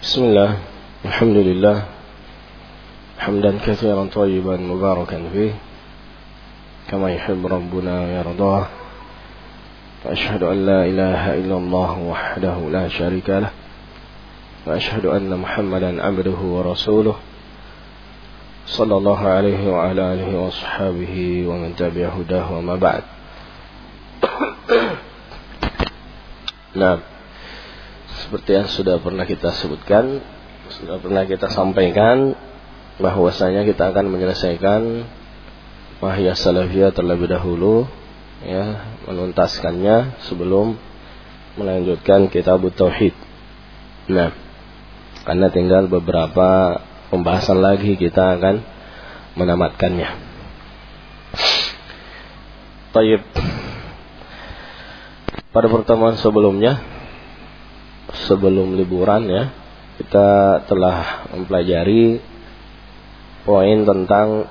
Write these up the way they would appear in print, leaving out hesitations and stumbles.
Bismillah, alhamdulillah, hamdan katsiran thayyiban mubarakan fih, kama yuhibbu rabbuna wa yardah. Wa ashhadu an la ilaha illallah wahdahu la syarika lah, wa ashhadu anna Muhammadan abduhu wa rasuluh, sallallahu alaihi wa ala alihi wa ashabihi wa man tabi'a hudahu wa ma ba'd. Nah, seperti yang sudah pernah kita sebutkan, sudah pernah kita sampaikan, bahwasanya kita akan menyelesaikan Mahiyah Salafiyah terlebih dahulu, ya, menuntaskannya sebelum melanjutkan Kitab Tauhid. Nah, karena tinggal beberapa pembahasan lagi kita akan menamatkannya. Baik. Pada pertemuan sebelumnya, sebelum liburan, ya, kita telah mempelajari poin tentang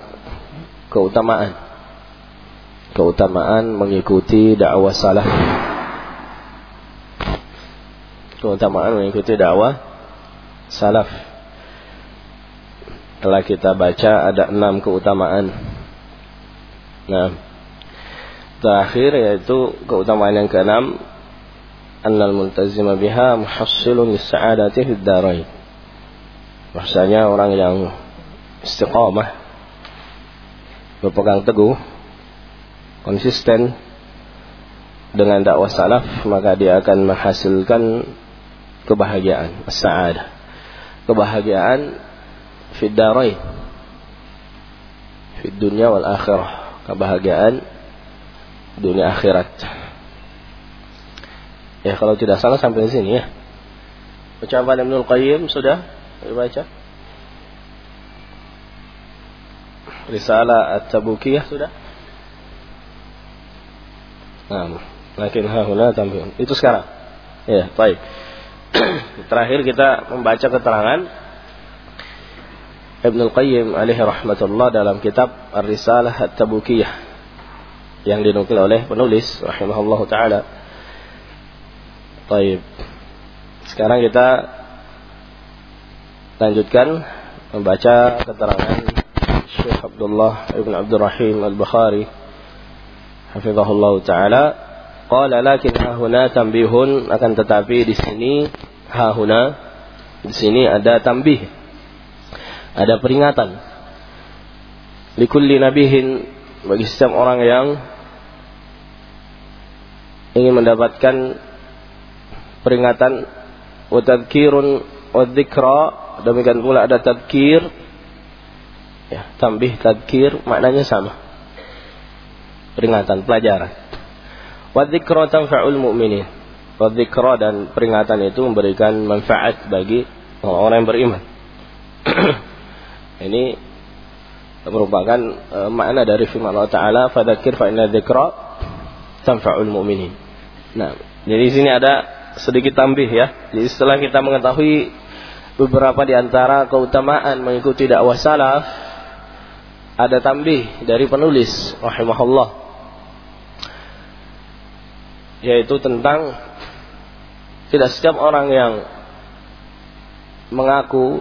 keutamaan mengikuti dakwah salaf. Keutamaan mengikuti dakwah salaf. Telah kita baca ada 6 keutamaan. Nah, terakhir yaitu keutamaan yang ke-6, annal multazima biha muhassilun lis-sa'adati fid darain. Bahasanya orang yang istiqamah, berpegang teguh, konsisten dengan dakwah salaf, maka dia akan menghasilkan kebahagiaan, as-sa'adah, kebahagiaan fid darain, fid dunya wal akhirah, kebahagiaan dunia akhirat. Ya, kalau tidak salah sampai di sini, ya. Ucapan Ibnul Qayyim sudah dibaca? Risalah At-Tabukiyah sudah? Nah, lakin hahuna tambihun. Itu sekarang. Ya, baik. Terakhir kita membaca keterangan Ibnul Qayyim alaihi rahmatullah dalam kitab Ar-Risalah At-Tabukiyah yang dinukil oleh penulis rahimahullahu taala. Baik. Sekarang kita lanjutkan membaca keterangan Syekh Abdullah Ibn Abdurrahim Al-Bukhari hafizahullah ta'ala. Qala lakin hahuna tambihun, akan tetapi di sini hahuna, di sini ada tambih, ada peringatan. Likulli nabihin, bagi setiap orang yang ingin mendapatkan peringatan, wa tadhkirun wa dzikra, demikian pula ada tadhkir, ya, tambih, tadhkir maknanya sama, peringatan, pelajaran. Wa dzikra tanfa'ul mu'minin, wa dzikra, dan peringatan itu memberikan manfaat bagi orang yang beriman. Ini merupakan makna dari firman Allah Ta'ala, fadzakir fa inna dzikra tanfa'ul mu'minin. Nah, jadi di sini ada sedikit tambih, ya. Jadi setelah kita mengetahui beberapa di antara keutamaan mengikuti dakwah salaf, ada tambih dari penulis rahimahullah, yaitu tentang tidak setiap orang yang mengaku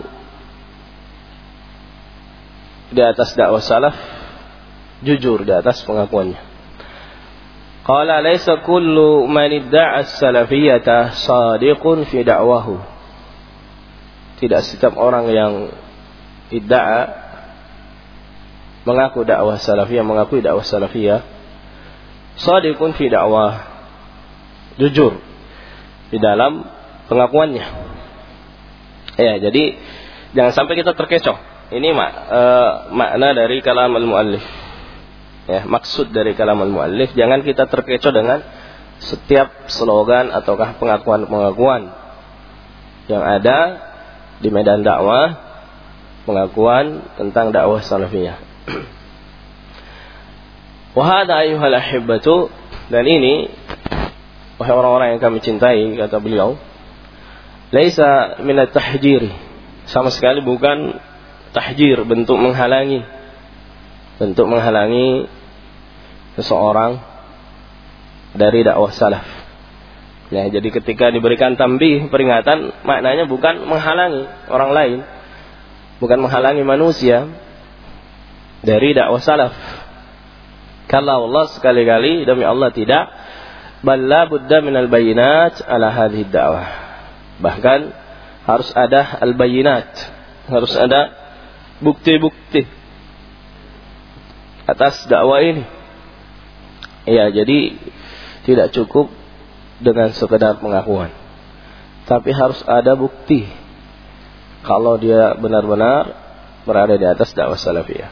di atas dakwah salaf jujur di atas pengakuannya. Qala laisa kullu man idda'a as-salafiyyata shadiqun fi da'wahu. Tidak setiap orang yang idda'a, mengaku dakwah salafiyah, mengakui dakwah salafiyah, shadiqun fi da'wah, jujur di dalam pengakuannya. Ya, jadi jangan sampai kita terkecoh. Ini makna dari kalam al-muallif. Ya, maksud dari kalam al-muallif, jangan kita terkecoh dengan setiap slogan ataukah pengakuan-pengakuan yang ada di medan dakwah, pengakuan tentang dakwah salafiyah. Wa hadza ayyuhal ahibbatu, dan ini wahai orang-orang yang kami cintai, kata beliau, laisa minat tahjiri, sama sekali bukan tahjir, bentuk menghalangi seseorang dari dakwah salaf. Ya, jadi ketika diberikan tambih, peringatan, maknanya bukan menghalangi orang lain, bukan menghalangi manusia dari dakwah salaf. Kalau Allah sekali-kali demi Allah tidak, balla budda minal bayinat ala hadhihi dakwah. Bahkan harus ada al-bayinat, harus ada bukti-bukti atas dakwah ini. Ya, jadi tidak cukup dengan sekedar pengakuan, tapi harus ada bukti kalau dia benar-benar berada di atas dakwah salafiyah.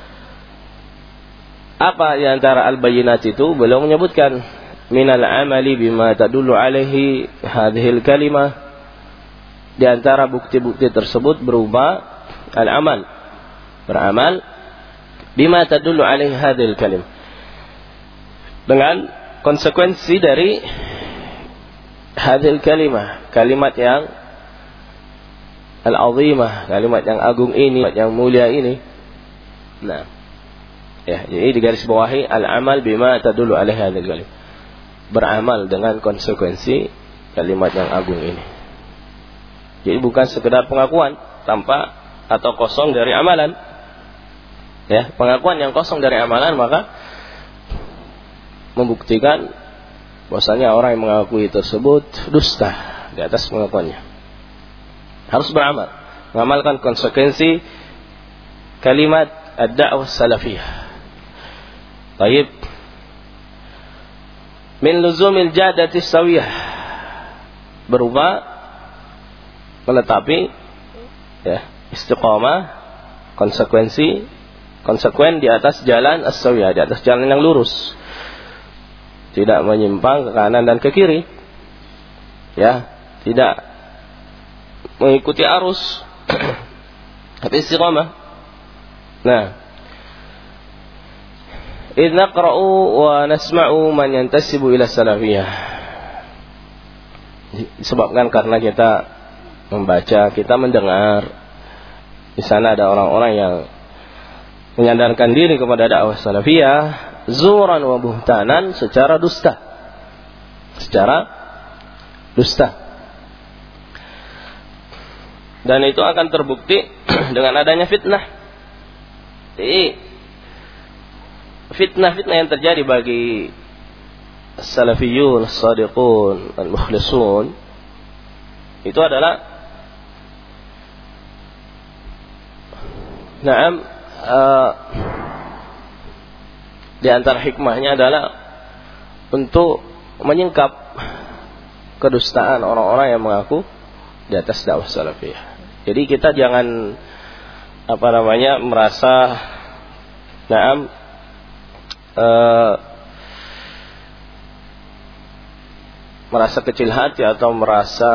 Apa di antara al-bayyinat itu? Beliau menyebutkan minal amali bima tadullu alaihi hadhil kalimah. Di antara bukti-bukti tersebut berupa al-amal, beramal bima tadullu alaihi hadhil kalimah, dengan konsekuensi dari hadhil kalimah, kalimat yang al-azimah, kalimat yang agung ini, yang mulia ini. Nah, ya, jadi digarisbawahi al-amal bima tadullu alaihi hadhil kalimah, beramal dengan konsekuensi kalimat yang agung ini. Jadi bukan sekedar pengakuan tanpa atau kosong dari amalan. Ya, pengakuan yang kosong dari amalan maka membuktikan bahwasanya orang yang mengakui tersebut dusta di atas pengakuannya. Harus beramal, mengamalkan konsekuensi kalimat ad-da'wah salafiyah. Baik. Min luzumil jadati sawiyah, berupa menetapi ya, istiqamah, konsekuen di atas jalan as-sawiyah, di atas jalan yang lurus. Tidak menyimpang ke kanan dan ke kiri. Ya, tidak mengikuti arus. Tapi istiqamah. Nah, idz naqra'u wa nasma'u man yantasibu ila salafiyah. Disebabkan karena kita membaca, kita mendengar, di sana ada orang-orang yang menyandarkan diri kepada dakwah salafiyah zuran wa buhtanan, secara dusta. Dan itu akan terbukti dengan adanya fitnah. Jadi fitnah-fitnah yang terjadi bagi salafiyun, as-sadiqun, al-mukhlisun, itu adalah di antara hikmahnya adalah untuk menyingkap kedustaan orang-orang yang mengaku di atas dakwah salafiyah. Jadi kita jangan merasa merasa kecil hati atau merasa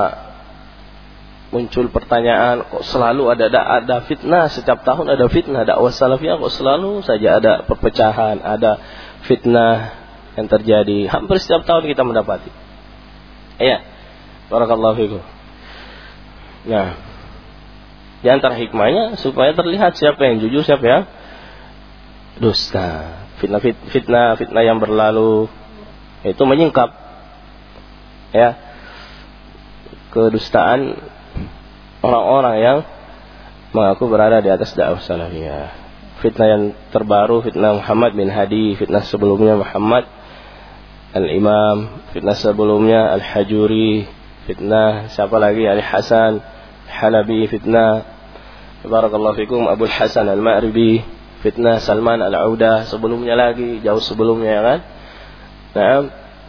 muncul pertanyaan, kok selalu ada fitnah, setiap tahun ada fitnah dakwah salafiyah, kok selalu saja ada perpecahan, ada fitnah yang terjadi. Hampir setiap tahun kita mendapati. Iya. Barakallahu fikum. Nah, di antara hikmahnya supaya terlihat siapa yang jujur, siapa yang dusta. Fitnah yang berlalu itu menyingkap ya kedustaan orang-orang yang mengaku berada di atas dakwah salafiyah. Fitnah yang terbaru, fitnah Muhammad bin Hadi, fitnah sebelumnya Muhammad Al-Imam, fitnah sebelumnya Al-Hajuri, fitnah siapa lagi, Ali Hasan Halabi, fitnah barakallahu fikum Abu Hasan Al-Ma'ribi, fitnah Salman Al-Audah, sebelumnya lagi, jauh sebelumnya ya kan. Nah,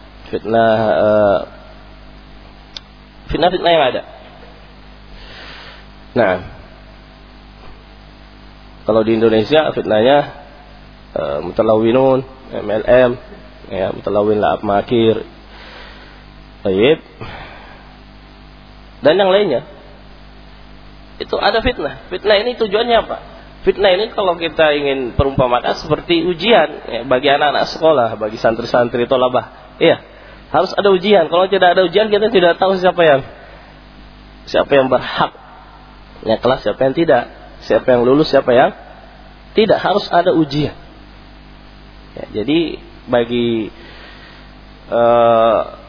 fitnah-fitnah yang ada. Nah, kalau di Indonesia fitnahnya mutalawinun, MLM, ya, mutalawin la'ab makir, baik, dan yang lainnya. Itu ada fitnah. Fitnah ini tujuannya apa? Fitnah ini kalau kita ingin perumpamakan seperti ujian ya, bagi anak-anak sekolah, bagi santri-santri tolabah. Iya, harus ada ujian. Kalau tidak ada ujian kita tidak tahu siapa yang berhak ya kelas, siapa yang tidak, siapa yang lulus, siapa yang tidak. Harus ada ujian ya, jadi bagi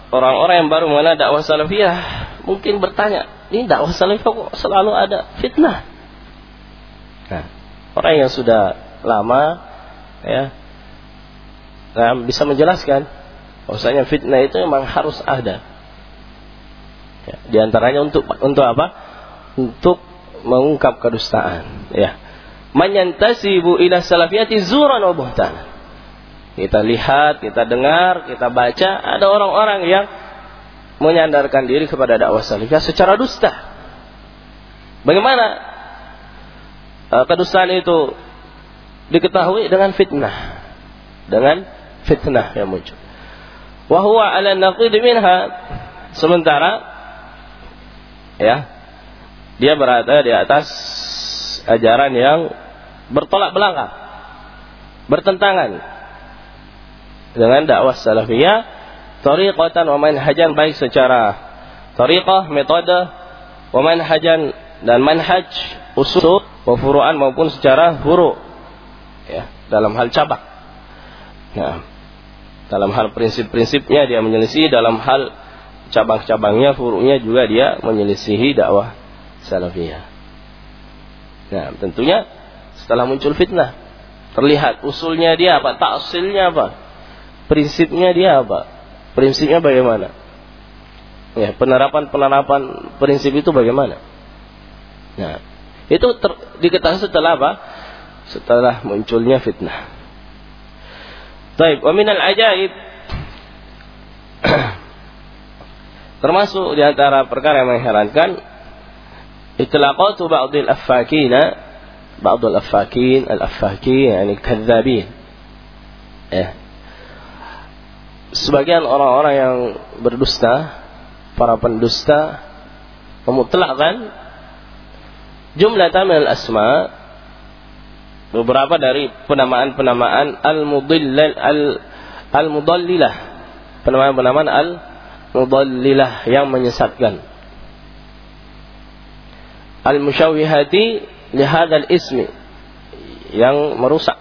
orang-orang yang baru mengenal dakwah salafiyah mungkin bertanya, ini dakwah salafiyah kok selalu ada fitnah? Nah, orang yang sudah lama ya, bisa menjelaskan bahwasanya fitnah itu memang harus ada. Ya, di antaranya untuk apa? Untuk mengungkap kedustaan. Ya, man yantasibu ila salafiyati zuran wa buhtan. Kita lihat, kita dengar, kita baca, ada orang-orang yang menyandarkan diri kepada dakwah salafiyah secara dusta. Bagaimana kedustaan itu diketahui? Dengan fitnah. Dengan fitnah yang muncul. Wa huwa 'ala naqid minha, sementara ya, dia berada di atas ajaran yang bertolak belakang, bertentangan dengan dakwah salafiyah, tariqatan wa manhajan, baik secara tariqah, metode, wa manhajan, dan manhaj, usul, wa furu'an, maupun secara furu', ya, dalam hal cabang. Nah, dalam hal prinsip-prinsipnya dia menyelisih, dalam hal cabang-cabangnya, furu'nya juga dia menyelisihi dakwah salafiyah. Nah, tentunya setelah muncul fitnah, terlihat usulnya dia apa, ta'silnya apa, prinsipnya dia apa, prinsipnya bagaimana, ya, penerapan prinsip itu bagaimana. Nah, itu diketahui setelah apa? Setelah munculnya fitnah. Baik, wa minal ajaib, termasuk di antara perkara yang mengherankan, itlaqatu ba'dil affakin, yani kadzabin. Ya. Sebagian orang-orang yang berdusta, para pendusta, memutlakkan jumlatan minal asma, beberapa dari penamaan-penamaan al-mudallilah, penamaan-penamaan al-mudallilah yang menyesatkan, al-musyawwihati li hadzal ismi, yang merusak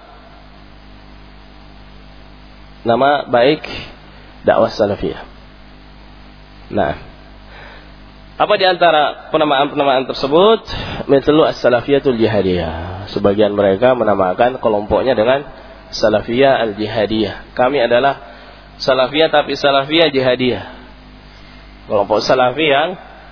nama baik dakwah salafiyah. Nah, apa di antara penamaan-penamaan tersebut? Mithlu as-salafiyatul jihadiyah. Sebagian mereka menamakan kelompoknya dengan salafiyah al-jihadiyah. Kami adalah salafiyah tapi salafiyah jihadiyah. Kelompok salafi yang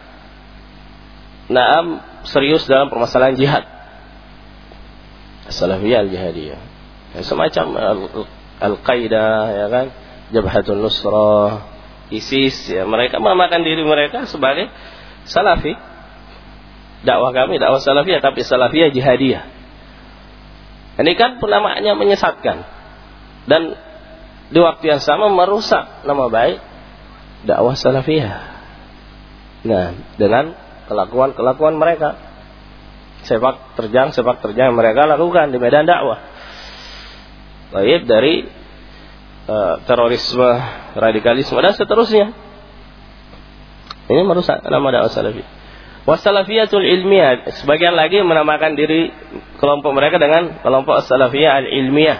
serius dalam permasalahan jihad. Salafiyah al-jihadiyah. Semacam Al-Qaeda, ya kan, Jabhatun Nusrah, ISIS, ya, mereka menamakan diri mereka sebagai salafi. Dakwah kami dakwah salafiyah tapi salafiyah jihadiyah. Ini kan penamaannya menyesatkan dan di waktu yang sama merusak nama baik dakwah salafiyah. Nah, dengan kelakuan mereka, sepak terjang yang mereka lakukan di medan dakwah. Baik dari terorisme, radikalisme, dan seterusnya. Ini merusak nama dakwah salafiyah. Wasalafiyatul ilmiyah, sebagian lagi menamakan diri kelompok mereka dengan kelompok salafiyah al-ilmiyah.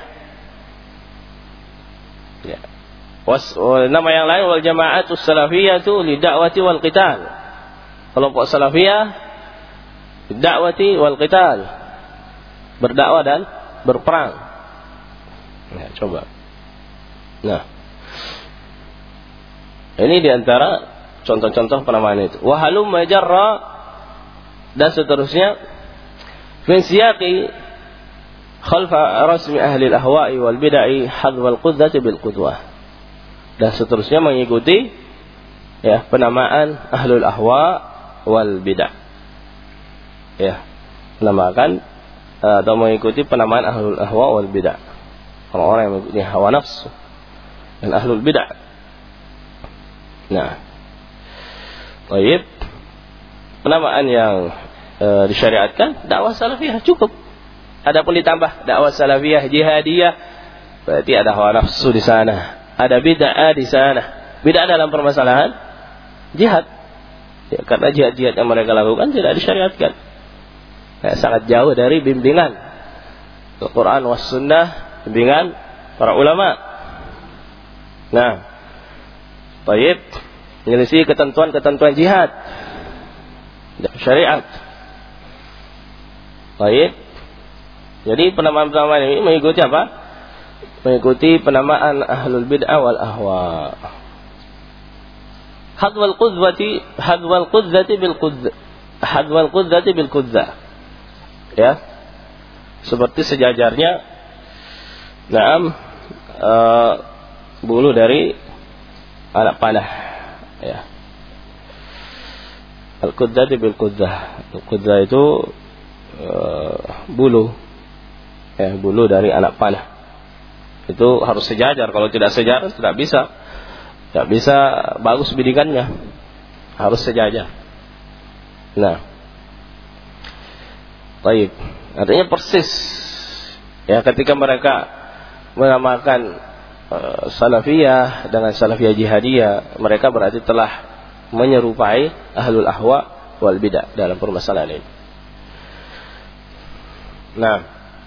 Ya. Nama yang lain wal jama'atus salafiyatu lidakwati wal qital. Kelompok salafiyah lidakwati wal qital, berdakwah dan berperang. Nah, coba. Nah, ini diantara contoh-contoh penamaan itu. Wahalum majarra, dan seterusnya. Min siyaqi khalfa rasmi ahli al-ahwa'i wal bid'ah hadwal qudzati bil qudwah. Dan seterusnya mengikuti, ya, penamaan ahlul ahwa wal bid'ah. Ya, menamakan atau mengikuti penamaan ahlul ahwa wal bid'ah. Orang-orang yang mengikuti hawa nafsu dan ahlul bid'ah. Nah, baik, penamaan yang disyariatkan dakwah salafiyah cukup. Adapun ditambah dakwah salafiyah jihadiyah, berarti ada hawa nafsu di sana, ada bid'ah di sana. Bid'ah dalam permasalahan jihad, ya, karena jihad-jihad yang mereka lakukan tidak disyariatkan. Nah, sangat jauh dari bimbingan Al-Quran was sunnah, bimbingan para ulama. Nah, Baik, menyelisih ketentuan-ketentuan jihad syariat. Baik. Jadi penamaan-penamaan ini mengikuti apa? Mengikuti penamaan ahlul bid'ah wal ahwa. Hadwal qudzati bil qudzah. Ya. Seperti sejajarnya bulu dari anak panah, ya. Al-qudzati bil qudzah. Al-qudzah itu bulu, ya, bulu dari anak panah. Itu harus sejajar. Kalau tidak sejajar tidak bisa bagus bidikannya. Harus sejajar. Nah, baik. Artinya persis, ya, ketika mereka menamakan salafiyah dengan salafiyah jihadiyah, mereka berarti telah menyerupai ahlul ahwa wal bidah dalam permasalahan ini. Nah,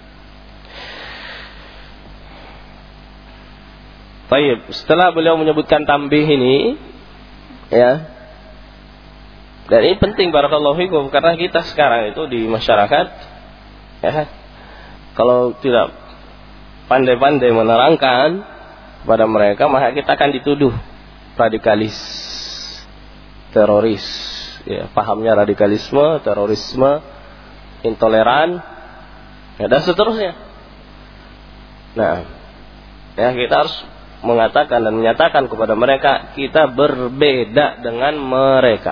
baik, setelah beliau menyebutkan tambih ini, ya, dan ini penting barakallahu fikum, karena kita sekarang itu di masyarakat, ya, kalau tidak pandai-pandai menerangkan kepada mereka, maka kita akan dituduh radikalis, teroris, ya, pahamnya radikalisme, terorisme, intoleran, ya, dan seterusnya. Nah, ya, kita harus mengatakan dan menyatakan kepada mereka kita berbeda dengan mereka.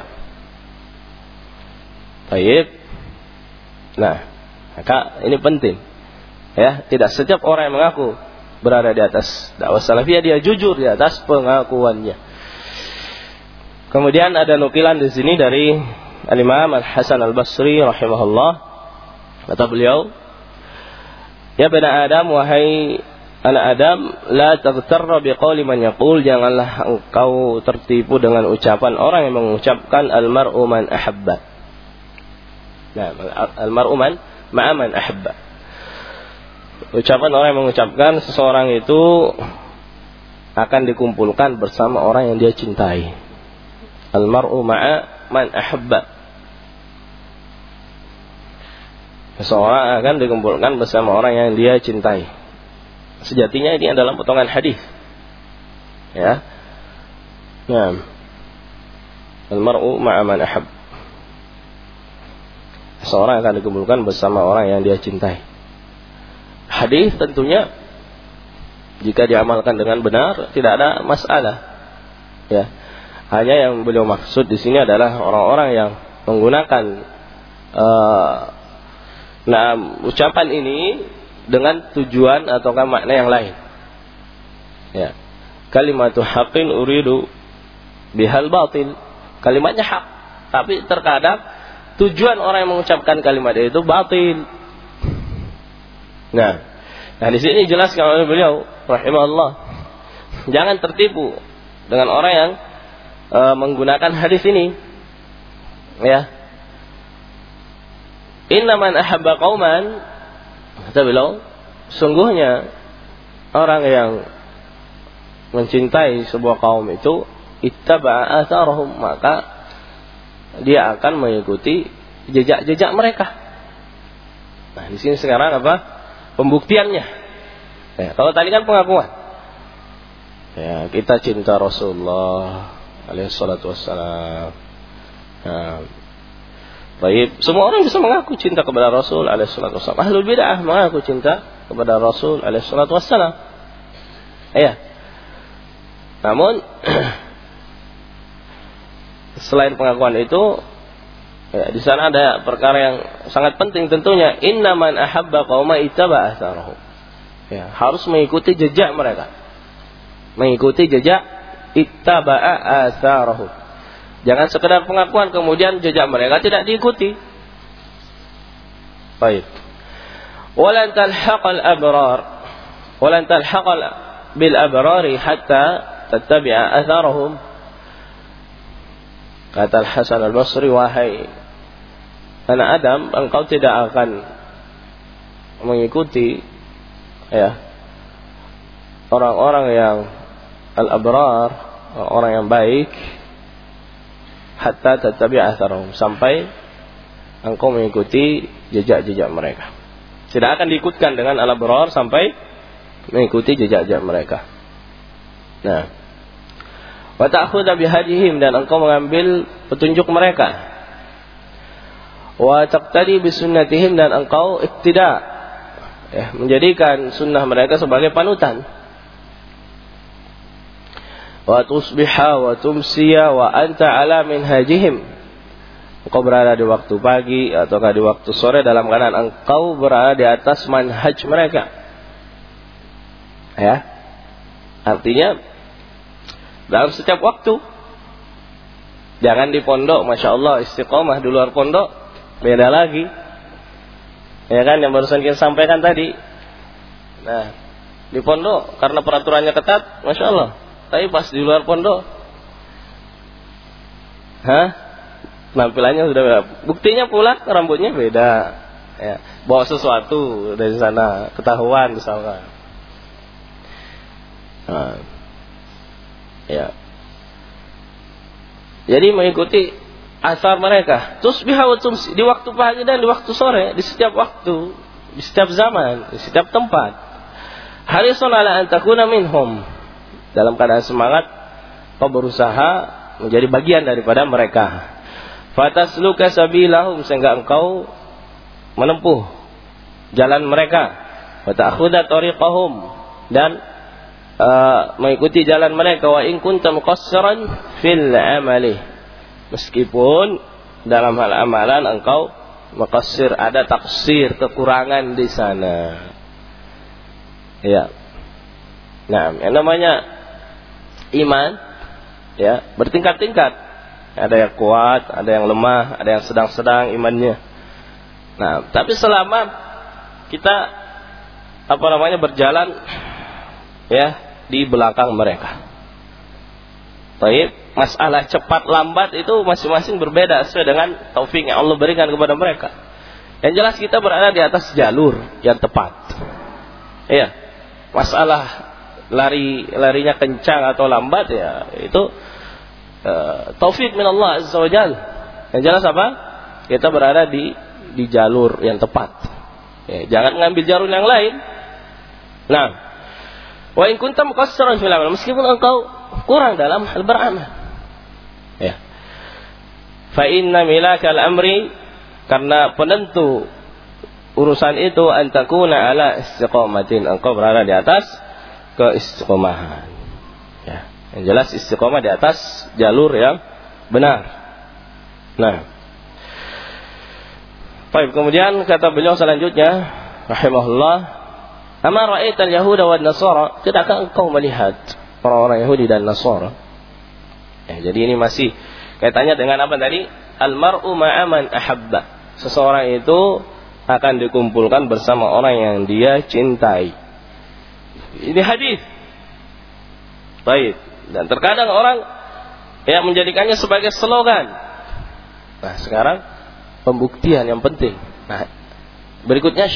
Baik. Nah, maka ini penting. Ya, tidak setiap orang yang mengaku berada di atas dakwah salafiyah dia jujur di atas pengakuannya. Kemudian ada nukilan di sini dari Al-Imam Al-Hasan Al-Basri rahimahullah. Kata beliau, "Ya bani Adam, wahai anak Adam, la taghtarra biqauli man yaqul, janganlah engkau tertipu dengan ucapan orang yang mengucapkan al-mar'u man ahabba." Nah, al-mar'u ma'a man ahabba. Ucapan orang yang mengucapkan seseorang itu akan dikumpulkan bersama orang yang dia cintai. Al-mar'u ma'a man ahabba. Seseorang akan dikumpulkan bersama orang yang dia cintai. Sejatinya ini adalah potongan hadis. Ya. Nah. Al-mar'u ma'a man ahabba. Seseorang akan dikumpulkan bersama orang yang dia cintai. Hadis tentunya jika diamalkan dengan benar tidak ada masalah. Ya. Hanya yang beliau maksud di sini adalah orang-orang yang menggunakan ucapan ini dengan tujuan ataukah makna yang lain. Ya. Kalimatu haqqin uridu bihal batil. Kalimatnya hak, tapi terkadang tujuan orang yang mengucapkan kalimat itu batil. Nah, di sini jelaskan oleh beliau rahimahullah, jangan tertipu dengan orang yang menggunakan hadis ini. Ya. Inna man ahabba qauman, kata beliau, sungguhnya orang yang mencintai sebuah kaum itu ittaba'a atharahum, maka dia akan mengikuti jejak-jejak mereka. Nah, di sini sekarang apa? Pembuktiannya. Ya, kalau tadi kan pengakuan. Ya, kita cinta Rasulullah alaihi salatu wassalam. Nah, baik, semua orang bisa mengaku cinta kepada Rasul alaihi salatu wassalam. Ahlul bid'ah mengaku cinta kepada Rasul alaihi salatu wassalam. Ya. Namun selain pengakuan itu, ya, di sana ada perkara yang sangat penting tentunya. Inna man ahabba qauma ittaba'a atharahum. Ya, harus mengikuti jejak mereka. Mengikuti jejak, ittaba'a atharahum. Jangan sekedar pengakuan kemudian jejak mereka tidak diikuti. Baik. Walan talhaqal abrar. Walan talhaqal bil abrari hatta tattabi'a atharahum. Kata Al-Hasan Al-Basri, wahai anak Adam, engkau tidak akan mengikuti, ya, orang-orang yang al-abrar, orang yang baik, hatta tattabi' atharahum, sampai engkau mengikuti jejak-jejak mereka. Tidak akan diikutkan dengan al-abrar sampai mengikuti jejak-jejak mereka. Nah, wa ta'khudha bihadihim, dan engkau mengambil petunjuk mereka. Wa taqtadi bisunnatihim, dan engkau iktida, menjadikan sunnah mereka sebagai panutan. Wa tusbiha wa tumsiya wa anta ala minhajihim, engkau berada di waktu pagi ataukah di waktu sore dalam keadaan engkau berada di atas manhaj mereka. Ya, artinya dalam setiap waktu. Jangan di pondok, masya Allah istiqomah, di luar pondok beda lagi. Ya kan, yang barusan kita sampaikan tadi. Nah, di pondok karena peraturannya ketat, masya Allah. Tapi pas di luar pondok, penampilannya sudah beda. Buktinya pula rambutnya beda. Ya, bawa sesuatu dari sana, ketahuan misalnya. Nah, ya. Jadi mengikuti asar mereka. Tusbiha wa tumsi, di waktu pagi dan di waktu sore, di setiap waktu, di setiap zaman, di setiap tempat. Harisun ala an takuna minhum, dalam keadaan semangat kau berusaha menjadi bagian daripada mereka. Fatasluka sabilahum, sehingga engkau menempuh jalan mereka. Wa ta'khudha tariqahum, dan mengikuti jalan mereka. Wa in kunta muqassiran fil amali, meskipun dalam hal amalan engkau muqassir, ada taksir, kekurangan di sana. Ya. Nah, yang namanya iman, ya, bertingkat-tingkat. Ada yang kuat, ada yang lemah, ada yang sedang-sedang imannya. Nah, tapi selama kita berjalan, ya, di belakang mereka. Baik, masalah cepat lambat itu masing-masing berbeda sesuai dengan taufik yang Allah berikan kepada mereka. Yang jelas kita berada di atas jalur yang tepat. Iya. Masalah larinya kencang atau lambat, ya, itu taufik min Allah azza wa jalla. Yang jelas apa? Kita berada di jalur yang tepat. Ya, jangan mengambil jalur yang lain. Nah, wa in kunta muqassiran fil amal, meskipun engkau kurang dalam hal beramal. Ya. Fa inna milakal amri, karena penentu urusan itu, antakuna ala istiqamatin, engkau berada di atas keistiqomahan. Ya. Yang jelas istiqomah di atas jalur yang benar. Nah, baik, kemudian kata beliau selanjutnya, rahimahullah, ama ra'aital yahuda wan nasara, tidakkah engkau melihat orang-orang Yahudi dan Nasara? Ya, jadi ini masih kaitannya dengan apa tadi? Al-mar'u ma'a man ahabba, seseorang itu akan dikumpulkan bersama orang yang dia cintai. Ini hadis. Baik. Dan terkadang orang yang menjadikannya sebagai slogan. Nah, sekarang pembuktian yang penting. Nah, berikutnya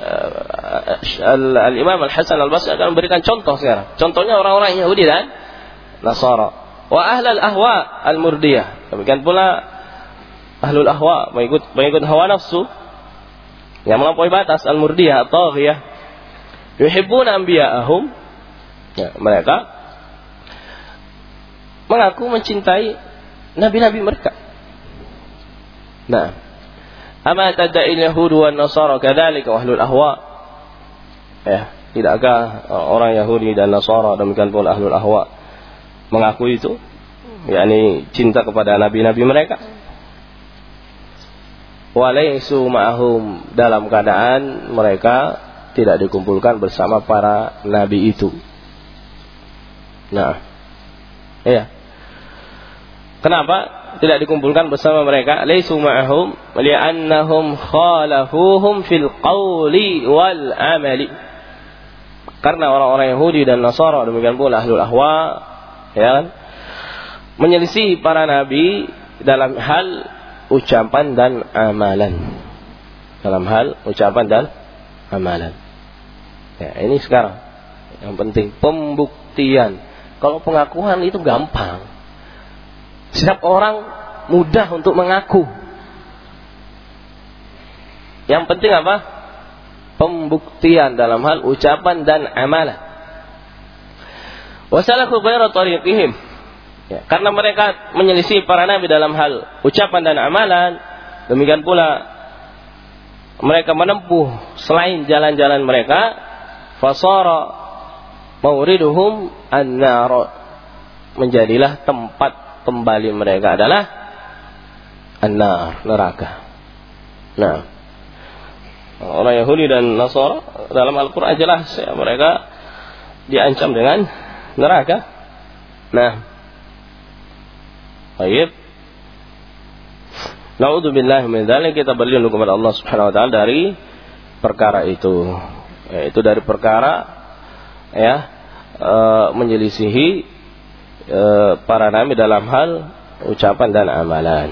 Al-Imam Al-Hasan Al-Basri akan memberikan contoh sekarang. Contohnya orang-orang Yahudi dan Nasara. Wa ahlal ahwa al-murdiyah. Demikian pula ahlul ahwa, mengikut hawa nafsu yang melampaui batas, al-murdiyah, at-taghiyah. Yuhibbuna anbiya'ahum. Ya, mereka mengaku mencintai nabi-nabi mereka. Nah, ama tada'il yahudu wan nasara kadzalika wa ahlul ahwa. Ya, tidakkah orang Yahudi dan Nasara, demikian pula ahlul ahwa, mengaku itu, yakni cinta kepada nabi-nabi mereka. Walaisu ma'hum, dalam keadaan mereka tidak dikumpulkan bersama para nabi itu. Nah, iya. Kenapa tidak dikumpulkan bersama mereka? Laisu ma'hum li'annahum khalafuhum fil qawli wal amali. Karena orang-orang Yahudi dan Nasara, demikian pula ahlul ahwa, ya, menyelisih para nabi dalam hal ucapan dan amalan. Dalam hal ucapan dan amalan. Ya, ini sekarang yang penting pembuktian Kalau pengakuan itu gampang. Setiap orang mudah untuk mengaku. Yang penting apa? Pembuktian dalam hal ucapan dan amalan. Wasalaku ghairu tariqihim. Ya, karena mereka menyelisih para nabi dalam hal ucapan dan amalan, demikian pula mereka menempuh selain jalan-jalan mereka, fasara mauriduhum an-nar, menjadilah tempat kembali mereka adalah an-nar, neraka. Nah, orang Yahudi dan Nasara dalam Al-Quran jelas ya, mereka diancam dengan neraka. Nah, baik. Na'udzubillahi min dzalik, kita berlindung kepada Allah Subhanahu wa taala dari perkara itu. Yaitu dari perkara ya menyelisihi para nabi dalam hal ucapan dan amalan.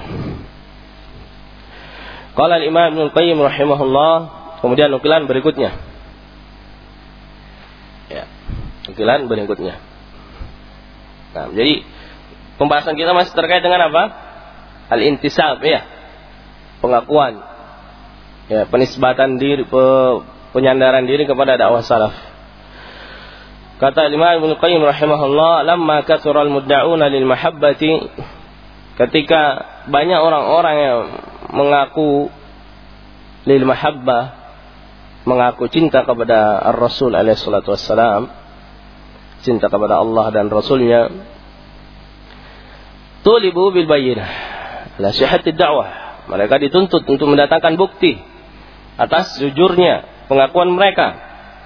Qala al-Imam Ibnu Qayyim rahimahullah, kemudian nukilan berikutnya. Ya, nukilan berikutnya. Nah, jadi pembahasan kita masih terkait dengan apa? Al-intisab, ya. Pengakuan. Ya, penisbatan diri, penyandaran diri kepada dakwah salaf. Kata Imam Ibnu Qayyim rahimahullah, "Lamma kathural mudda'una lil mahabbati", ketika banyak orang-orang yang mengaku lil mahabbah, mengaku cinta kepada Ar-Rasul alaihi salatu wassalam, cinta kepada Allah dan Rasulnya, tulibu bil bayyinah la sihhatid da'wah, mereka dituntut untuk mendatangkan bukti atas jujurnya pengakuan mereka.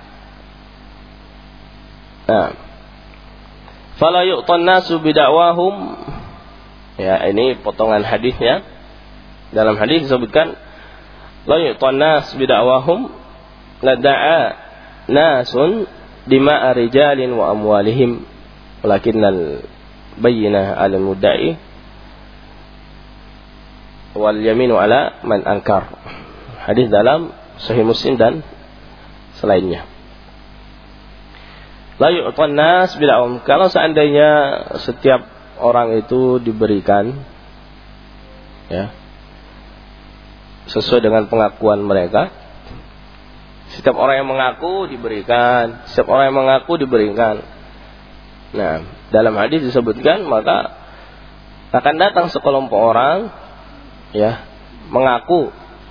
Nah, fala yu'tan nasu bida'wahum, ya, ini potongan hadisnya. Dalam hadis disebutkan la yu'tan nas bida'wahum la da'a nasun dima'a rijalin wa amwalihim walakinnal bayyinah 'alal mudda'i wal yaminu 'ala man ankar. Hadis dalam Sahih Muslim dan selainnya. La yu'tan nas bida'wahum, kalau seandainya setiap orang itu diberikan ya sesuai dengan pengakuan mereka, setiap orang yang mengaku diberikan, setiap orang yang mengaku diberikan. Nah, dalam hadis disebutkan maka akan datang sekelompok orang ya mengaku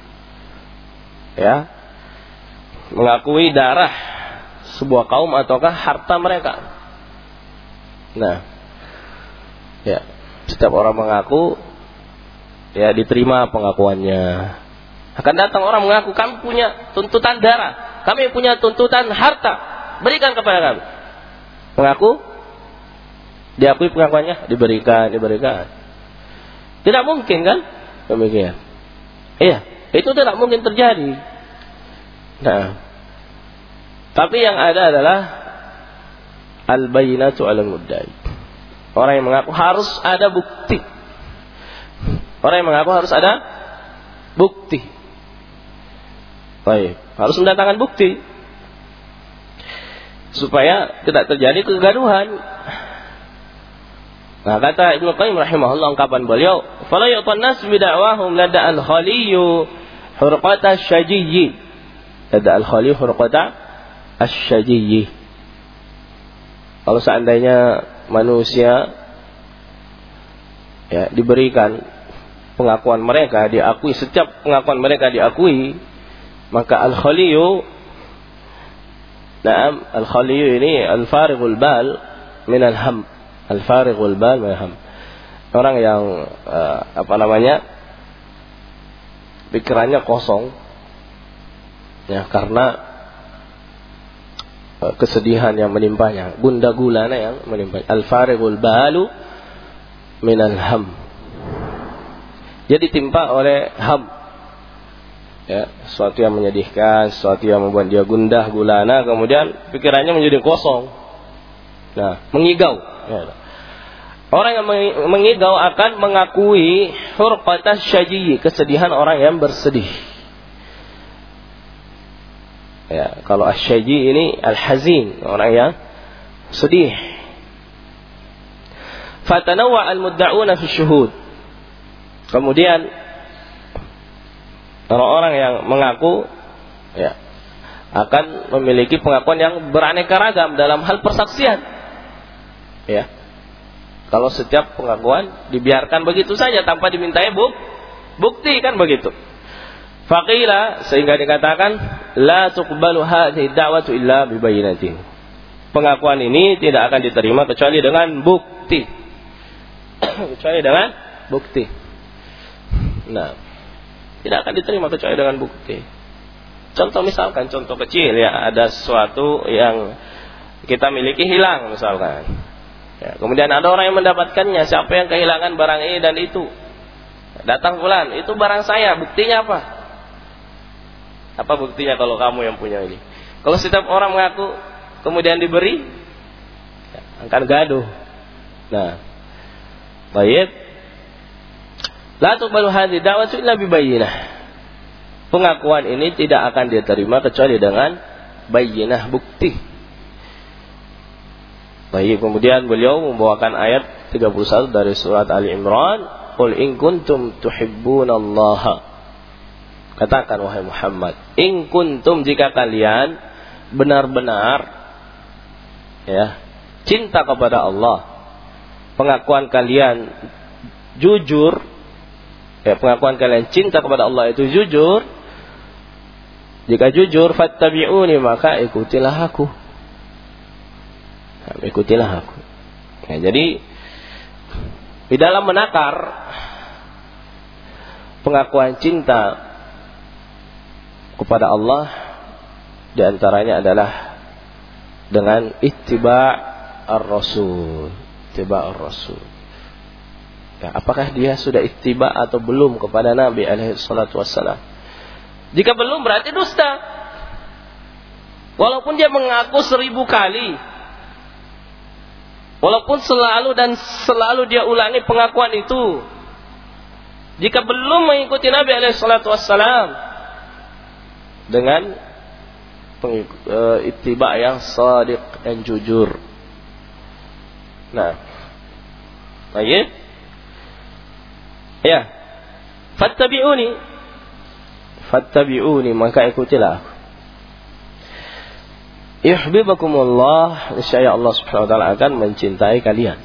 ya mengakui darah sebuah kaum ataukah harta mereka. Nah, ya, setiap orang mengaku ya diterima pengakuannya. Akan datang orang mengaku, kami punya tuntutan darah, kami punya tuntutan harta, berikan kepada kami. Mengaku, diakui pengakuannya, diberikan. Tidak mungkin kan? Demikian. Iya, itu tidak mungkin terjadi. Nah, tapi yang ada adalah al-bayyinatu 'alal mudda'i. Orang yang mengaku harus ada bukti. Orang yang mengaku harus ada bukti. Baik, harus mendatangkan bukti supaya tidak terjadi kegaduhan. Nah, kata Ibnu Qayyim rahimahullah, ungkapan beliau, "Fala yu'tan nas bida'wahum lada al-khaliyyu hurqata asy-syajiyyi." Lada al-khaliyyu hurqata asy-syajiyyi. Kalau seandainya manusia ya diberikan pengakuan mereka, diakui, setiap pengakuan mereka diakui, maka al-khaliyu, na'am, al-khaliyu ini al-farighul bal min al-ham, al-farighul bal min al-ham, orang yang pikirannya kosong ya karena kesedihan yang menimpanya, gundah gulana yang menimpanya, al-farighul balu min al-ham, jadi ditimpa oleh ham ya, sesuatu yang menyedihkan, sesuatu yang membuat dia gundah gulana, kemudian pikirannya menjadi kosong. Nah, mengigau ya. Orang yang mengigau akan mengakui hurqatas syajiyyi, kesedihan orang yang bersedih. Ya, kalau asy-syajiyyi ini al-hazin, orang yang sedih. fatanawwa al-mudda'una fi syuhud. Kemudian orang-orang yang mengaku ya akan memiliki pengakuan yang beraneka ragam dalam hal persaksian. Ya. Kalau setiap pengakuan dibiarkan begitu saja tanpa dimintai bukti kan begitu. Faqila, sehingga dikatakan la tuqbalu hadhihi da'watu illa bi bayyinatin. Pengakuan ini tidak akan diterima kecuali dengan bukti. Kecuali dengan bukti. Nah, tidak akan diterima kecuali dengan bukti. Contoh misalkan, contoh kecil ya, ada sesuatu yang kita miliki hilang misalkan. Ya, kemudian ada orang yang mendapatkannya, siapa yang kehilangan barang ini dan itu. Datang fulan, itu barang saya, buktinya apa? Apa buktinya kalau kamu yang punya ini? Kalau setiap orang mengaku kemudian diberi, ya, akan gaduh. Nah, baik. La tuqbalu hadhihi da'watu illa bi bayyinah. Pengakuan ini tidak akan diterima kecuali dengan bayyinah, bukti. Baik, kemudian beliau membawakan ayat 31 dari surat Ali Imran, "Qul in kuntum tuhibbunallaha." Katakan wahai Muhammad, in kuntum, jika kalian benar-benar ya cinta kepada Allah, pengakuan kalian jujur, ya pengakuan kalian cinta kepada Allah itu jujur. Jika jujur, fattabi'uni, maka ikutilah aku. Nah, ikutilah aku. Ya, jadi di dalam menakar pengakuan cinta kepada Allah, di antaranya adalah dengan ittiba' ar-rasul. Ittiba' ar-rasul. Ya, apakah dia sudah ittiba' atau belum kepada Nabi alaihi salatu wassalam? Jika belum, berarti dusta. Walaupun dia mengaku 1000 kali, walaupun selalu dia ulangi pengakuan itu, jika belum mengikuti Nabi alaihi salatu wassalam dengan ittiba' yang shadiq dan jujur. Nah, baik. Ya. Fattabi'uni, maka ikutilah. Yuhibbukumullah, niscaya Allah Subhanahu wa taala akan mencintai kalian.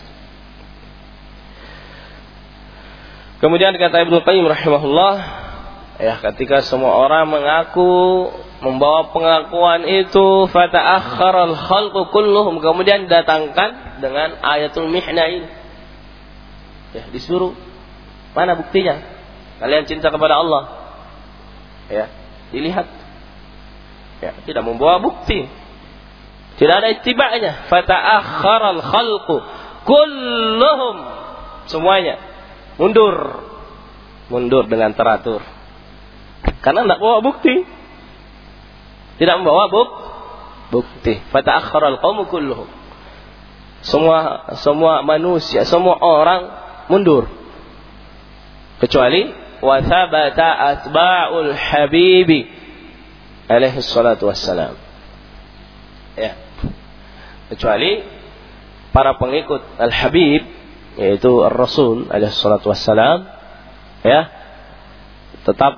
Kemudian kata Ibnu Qayyim rahimahullah, ya, ketika semua orang mengaku membawa pengakuan itu, fata'akhkharal khalqu kulluhum, kemudian datangkan dengan ayatul mihna ini. Ya, disuruh, mana buktinya? Kalian cinta kepada Allah. Ya, dilihat. Ya, tidak membawa bukti. Tidak ada ittiba'nya. Fata'akhkharal khalqu kulluhum, semuanya mundur. Mundur dengan teratur. Karena tidak bawa bukti. Tidak membawa bukti. Fata'akhkharal qaumu kulluhum. Semua manusia, semua orang mundur. Kecuali wa thabata atba'ul habibi alaihi salatu wassalam. Ya. Kecuali para pengikut al-habib, yaitu ar-rasul alaihi salatu wassalam, ya, tetap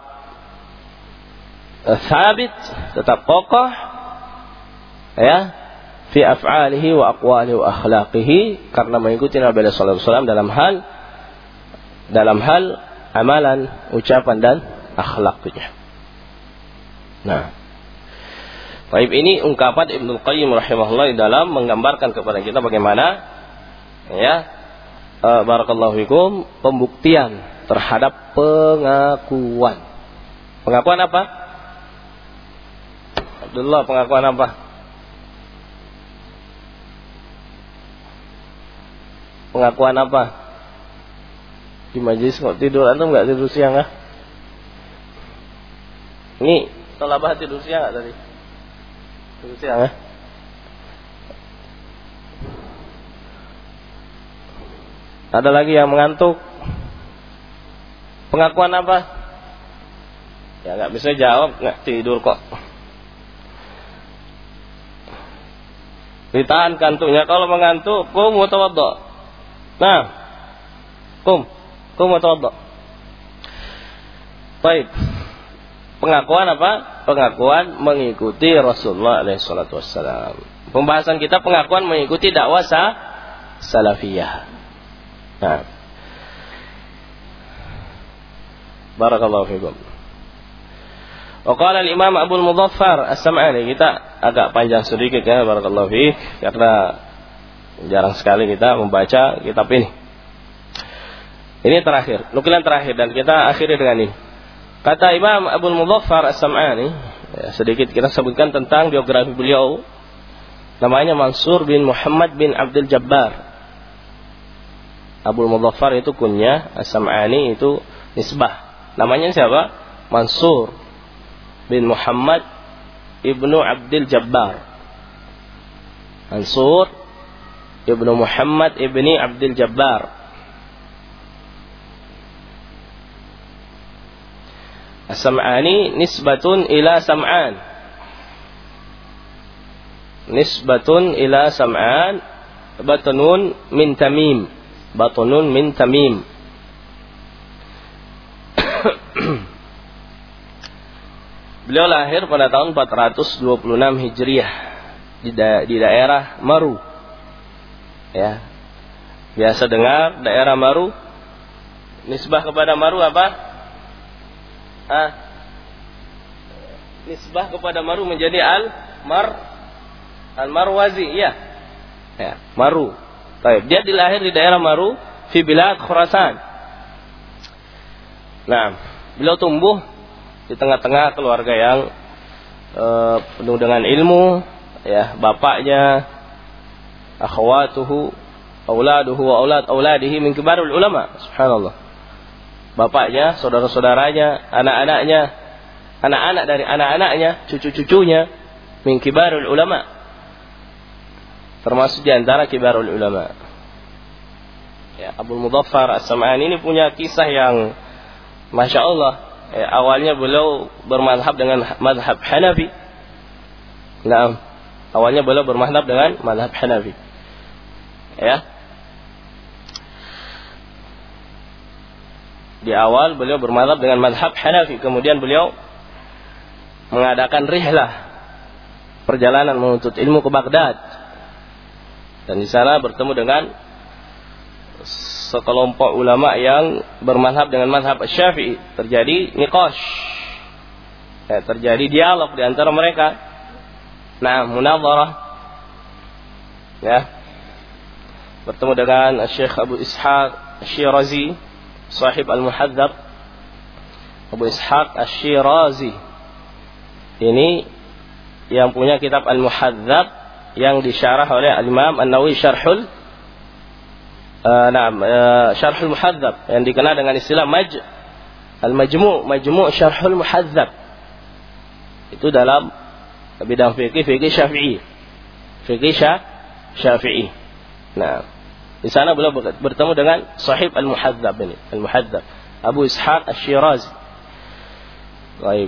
thabit, tetap kokoh, ya, fi af'alihi wa aqwalihi wa akhlaqihi, karena mengikuti Nabi sallallahu alaihi wasallam dalam hal amalan, ucapan dan akhlaknya. Nah, baik, ini ungkapan Ibnu Qayyim rahimahullah dalam menggambarkan kepada kita bagaimana, ya, barakallahu fikum, pembuktian terhadap pengakuan. Pengakuan apa? Abdullah, pengakuan apa? Pengakuan apa? Di majlis kok tidur, antum enggak tidur siang ah? Ini tolabah tidur siang enggak tadi? Tidur siang ah? Ada lagi yang mengantuk? Pengakuan apa? Ya enggak bisa jawab, enggak tidur kok. Ditahan kantuknya. Kalau mengantuk, qum wa tawaddo. Nah, kum atawadda. Baik. Pengakuan apa? Pengakuan mengikuti Rasulullah alaihi salatu wassalam. Pembahasan kita pengakuan mengikuti dakwah salafiyah. Nah. Barakallahu fikum. Wa qala al-Imam Abu al-Mudhaffar As-Sam'ani. Kita agak panjang sedikit ya, barakallahu fiik, karena jarang sekali kita membaca kitab ini. Ini terakhir, nukilan terakhir, dan kita akhiri dengan ini. Kata Imam Abu al-Mudhaffar As-Sam'ani, ya, sedikit kita sebutkan tentang biografi beliau. Namanya Mansur bin Muhammad bin Abdul Jabbar. Abu al-Mudhaffar itu kunyah, As-Sam'ani itu nisbah. Namanya siapa? Mansur bin Muhammad ibnu Abdul Jabbar. Mansur ibnu Muhammad ibni Abdul Jabbar. As-Sam'ani nisbatun ila Sam'an. Nisbatun ila Sam'an. Batunun min Tamim. Batunun min Tamim. Beliau lahir pada tahun 426 Hijriah di daerah Maru. Ya. Biasa dengar daerah Maru. Nisbah kepada Maru apa? Nisbah kepada Maru menjadi Al-Marwazi, ya. Ya, Maru. Baik, dia dilahir di daerah Maru fi bilad Khurasan. Nah, beliau tumbuh di tengah-tengah keluarga yang penuh dengan ilmu, ya, bapaknya, akhwatuhu, auladuhu wa auladihi min kibarul ulama. Subhanallah. Bapaknya, saudara-saudaranya, anak-anaknya, anak-anak dari anak-anaknya, cucu-cucunya min kibarul ulama. Termasuk di antara kibarul ulama. Ya, Abu al-Mudhaffar As-Sam'ani ini punya kisah yang Masya Allah. Ya, awalnya beliau bermadhab dengan madhab Hanafi. Nah, awalnya beliau bermadhab dengan madhab Hanafi. Ya. Di awal beliau bermadhab dengan madhab Hanafi. Kemudian beliau mengadakan rihlah, perjalanan menuntut ilmu ke Baghdad. Dan di sana bertemu dengan sekelompok ulama yang bermadhab dengan madhab Syafi'i. Terjadi niqash, ya, terjadi dialog di antara mereka. Nah, munadharah, ya, bertemu dengan Syekh Abu Ishaq Asy-Syirazi, sahib Al-Muhadzab. Abu Ishaq Asy-Syirazi ini yang punya kitab Al-Muhadzab yang disyarah oleh Al-Imam An-Nawawi Syarhul Syarhul Muhadzab, yang dikenal dengan istilah Majmu' Syarhul Muhadzab. Itu dalam bidang fikih Syafi'i. Fikih Syafi'i. Nah, di sana beliau bertemu dengan sahib Al-Muhadzab ini, Al-Muhadzab Abu Ishaq Asy-Syirazi. Baik.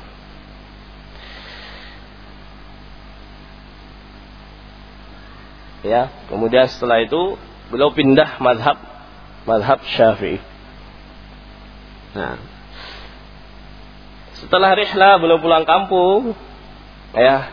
Ya, kemudian setelah itu beliau pindah madhab Syafi'i. Nah, setelah rihlah beliau pulang kampung, ya,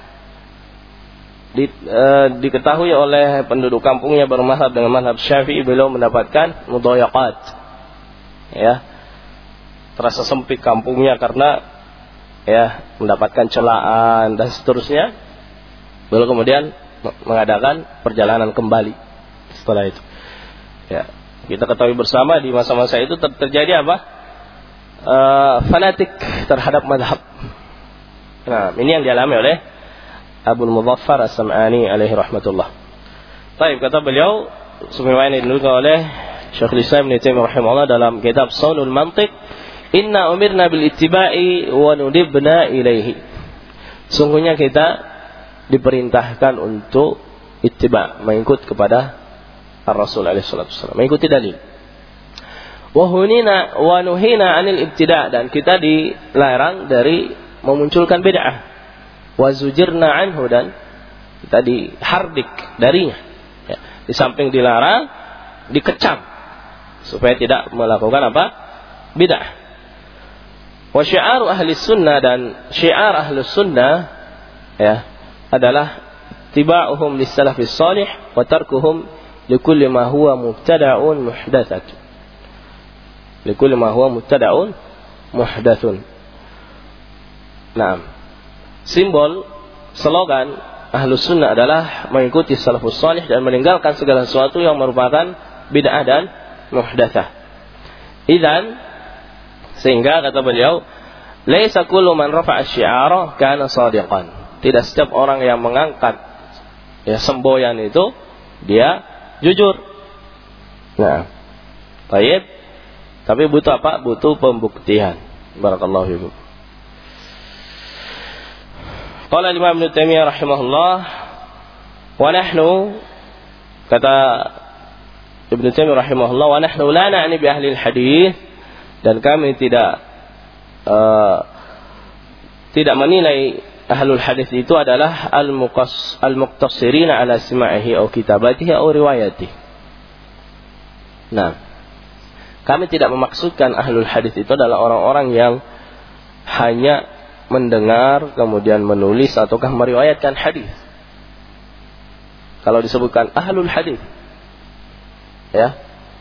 diketahui oleh penduduk kampungnya bermadhab dengan madhab Syafi'i. Beliau mendapatkan mudhayaqat, ya, terasa sempit kampungnya karena, ya, mendapatkan celaan dan seterusnya. Beliau kemudian mengadakan perjalanan kembali setelah itu. Ya, kita ketahui bersama di masa-masa itu terjadi apa? Fanatik terhadap madhab. Nah, ini yang dialami oleh Abu al-Mudhaffar As-Sam'ani alaihi rahmatullah. Baik, kata beliau sebagaimana dinukil oleh Syekhul Islam Ibnu Taimiyah rahimahullah dalam kitab Shaulul Mantiq, "Inna umirna bil ittiba'i wa nudibna ilaihi." Sungguhnya kita diperintahkan untuk ittiba', mengikut kepada Ar-Rasul alaihi salatu wasallam, mengikuti dalil. Wa nuhina 'anil ibtida', dan kita dilarang dari memunculkan bid'ah. Wa zujirna 'anhu, dan kita dihardik darinya. Ya, di samping dilarang, dikecam supaya tidak melakukan apa? Bid'ah. Wa syi'aru ahli sunnah, dan syiar ahli sunnah ya adalah tiba'uhum lis-salafis salih wa tarkuhum likulli ma huwa mubtada'un muhdatsatun. Likulli ma huwa mubtada'un muhdatsun. Naam. Simbol slogan Ahlus Sunnah adalah mengikuti salafus salih dan meninggalkan segala sesuatu yang merupakan bid'ah dan muhdatsah. Idzan, sehingga kata beliau, laisa kullu man rafa'a syi'ara kana shadiqan. Tidak setiap orang yang mengangkat ya semboyan itu dia jujur. Nah, baik. Tapi butuh apa? Butuh pembuktian. Barakallahu fiikum. Qala Imam Ibnu Taimiyah rahimahullah, wa nahnu, kata Ibnu Taimiyah rahimahullah, wa nahnu la na'ni bi ahli al-hadis, dan kami tidak menilai ahlul hadis itu adalah al-muqtassirin ala sima'ihi aw kitabatihi aw riwayatihi. Nah, kami tidak memaksudkan ahlul hadis itu adalah orang-orang yang hanya mendengar kemudian menulis ataukah meriwayatkan hadis. Kalau disebutkan ahlul hadis, ya,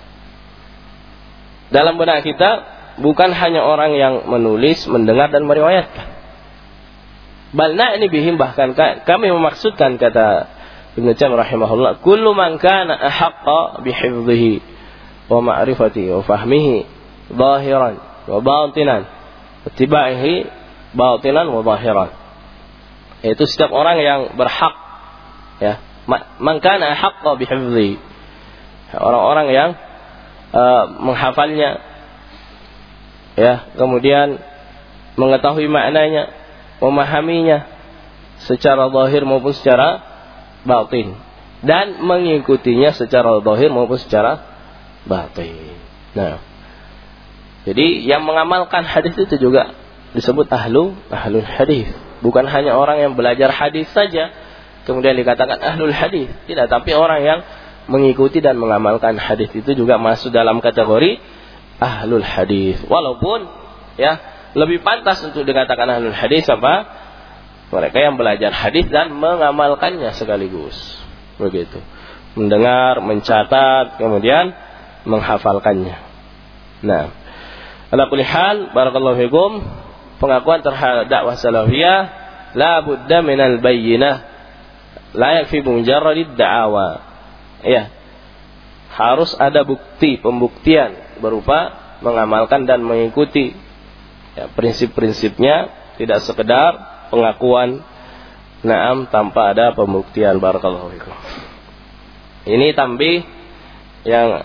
dalam benak kita bukan hanya orang yang menulis, mendengar dan meriwayatkan. Bal na'ni bihim, bahkan kami memaksudkan, kata Ibnu Taimiyah rahimahullah, kullu man kana ahaqqa bihifdhihi wa ma'rifatihi wa fahmihi zahiran wa batinan wa tibaihi batinan wa zahiran. Yaitu setiap orang yang berhak, ya, man kana ahaqqa bihifdhihi, orang-orang yang menghafalnya, ya, kemudian mengetahui maknanya, memahaminya secara zahir maupun secara batin, dan mengikutinya secara zahir maupun secara batin. Nah, jadi yang mengamalkan hadis itu juga disebut ahlul hadis. Bukan hanya orang yang belajar hadis saja kemudian dikatakan ahlul hadis, tidak, tapi orang yang mengikuti dan mengamalkan hadis itu juga masuk dalam kategori ahlul hadis. Walaupun ya lebih pantas untuk dikatakan ahlul hadis apa? Mereka yang belajar hadis dan mengamalkannya sekaligus. Begitu. Mendengar, mencatat, kemudian menghafalkannya. Nah, ala kulli hal, barakallahu fikum, pengakuan terhadap dakwah salafiyah la budda minal bayyinah, la yakfi mujarradid da'awa. Ya. Harus ada bukti, pembuktian berupa mengamalkan dan mengikuti, ya, prinsip-prinsipnya, tidak sekedar pengakuan na'am tanpa ada pembuktian. Barakallahu fikum. Ini tambih yang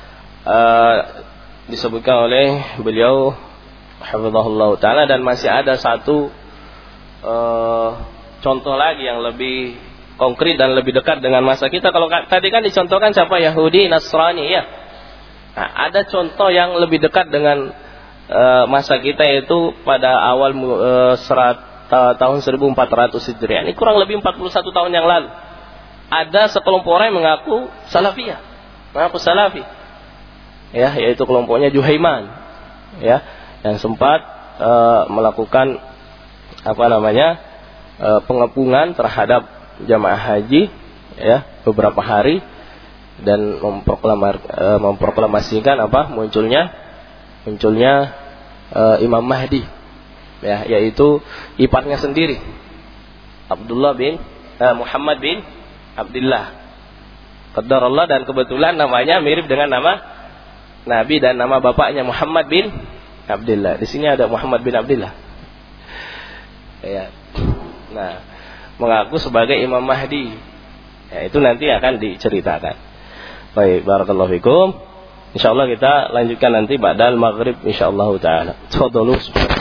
disebutkan oleh beliau hafizahullah ta'ala, dan masih ada satu contoh lagi yang lebih konkret dan lebih dekat dengan masa kita. Kalau tadi kan dicontohkan siapa? Yahudi, Nasrani, ya. Nah, ada contoh yang lebih dekat dengan masa kita, yaitu pada awal tahun 1400 Hijriah. Ini kurang lebih 41 tahun yang lalu. Ada sekelompok orang yang mengaku salafiyah, mengaku salafi, ya, yaitu kelompoknya Juhaiman, ya, yang sempat melakukan pengepungan terhadap jamaah haji, ya, beberapa hari, dan memproklamasikan munculnya Imam Mahdi, ya, yaitu iparnya sendiri, Muhammad bin Abdullah qadarullah, dan kebetulan namanya mirip dengan nama Nabi dan nama bapaknya Muhammad bin Abdullah. Di sini ada Muhammad bin Abdullah. Ya. Nah, mengaku sebagai Imam Mahdi. Ya, itu nanti akan diceritakan. Baik, barakallahu fikum. Insyaallah kita lanjutkan nanti ba'dal maghrib insyaallah taala. Tafadhalu.